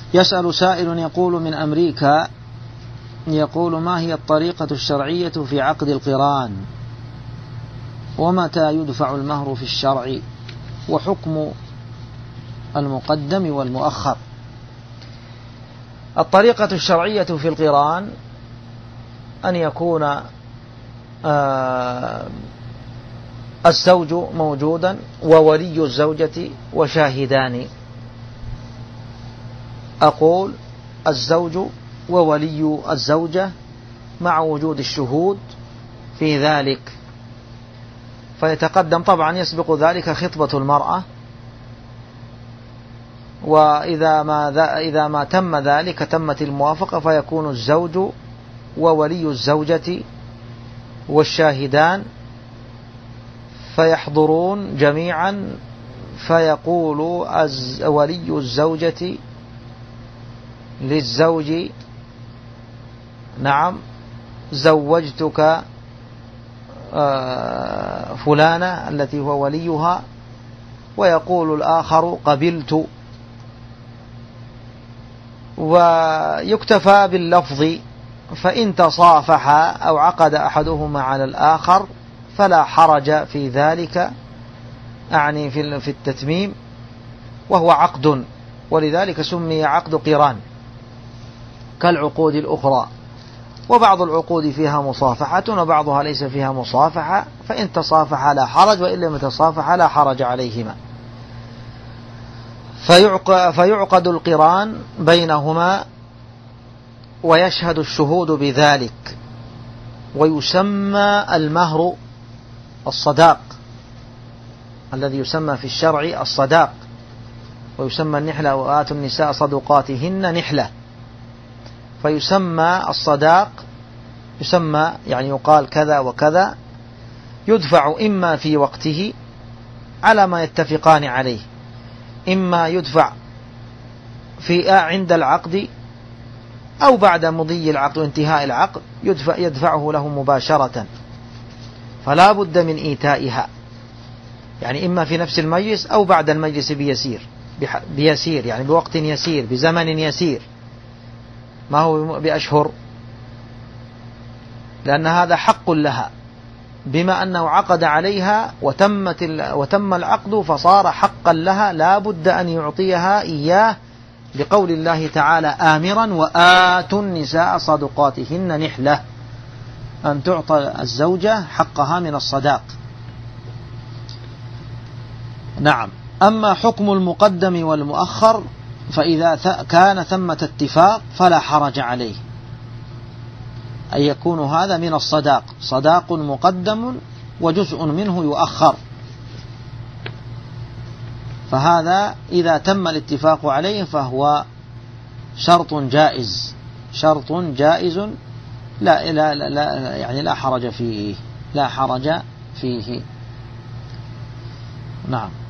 يسأل سائل يقول من أمريكا، يقول: ما هي الطريقة الشرعية في عقد القران؟ ومتى يدفع المهر في الشرع؟ وحكم المقدم والمؤخر؟ الطريقة الشرعية في القران أن يكون الزوج موجودا وولي الزوجة وشاهدان. أقول الزوج وولي الزوجة مع وجود الشهود في ذلك، فيتقدم طبعا يسبق ذلك خطبة المرأة، وإذا ما تم ذلك تمت الموافقة، فيكون الزوج وولي الزوجة والشاهدان فيحضرون جميعا، فيقول ولي الزوجة للزوج: نعم زوجتك فلانة التي هو وليها، ويقول الآخر: قبلت. ويكتفى باللفظ، فإن تصافحا أو عقد أحدهما على الآخر فلا حرج في ذلك، أعني في التتميم، وهو عقد، ولذلك سمي عقد قران كالعقود الأخرى. وبعض العقود فيها مصافحة وبعضها ليس فيها مصافحة، فإن تصافح لا حرج، وإن لم يتصافح لا حرج عليهما. فيعقد القران بينهما ويشهد الشهود بذلك، ويسمى المهر الصداق الذي يسمى في الشرع الصداق، ويسمى النحلة: وآتوا النساء صدقاتهن نحلة. فيسمى الصداق، يسمى يعني يقال كذا وكذا، يدفع إما في وقته على ما يتفقان عليه، إما يدفع عند العقد، أو بعد مضي العقد وانتهاء العقد يدفعه له مباشرة، فلا بد من إيتائها، يعني إما في نفس المجلس أو بعد المجلس بيسير، يعني بوقت يسير، بزمن يسير، ما هو بأشهر، لأن هذا حق لها، بما أنه عقد عليها وتم العقد فصار حقا لها، لا بد أن يعطيها إياه، لقول الله تعالى آمرا: وآتوا النساء صدقاتهن نحلة، أن تعطى الزوجة حقها من الصداق. نعم. أما حكم المقدم والمؤخر فإذا كان ثمة اتفاق فلا حرج عليه، أن يكون هذا من الصداق، صداق مقدم وجزء منه يؤخر، فهذا إذا تم الاتفاق عليه فهو شرط جائز، شرط جائز يعني لا حرج فيه، لا حرج فيه. نعم.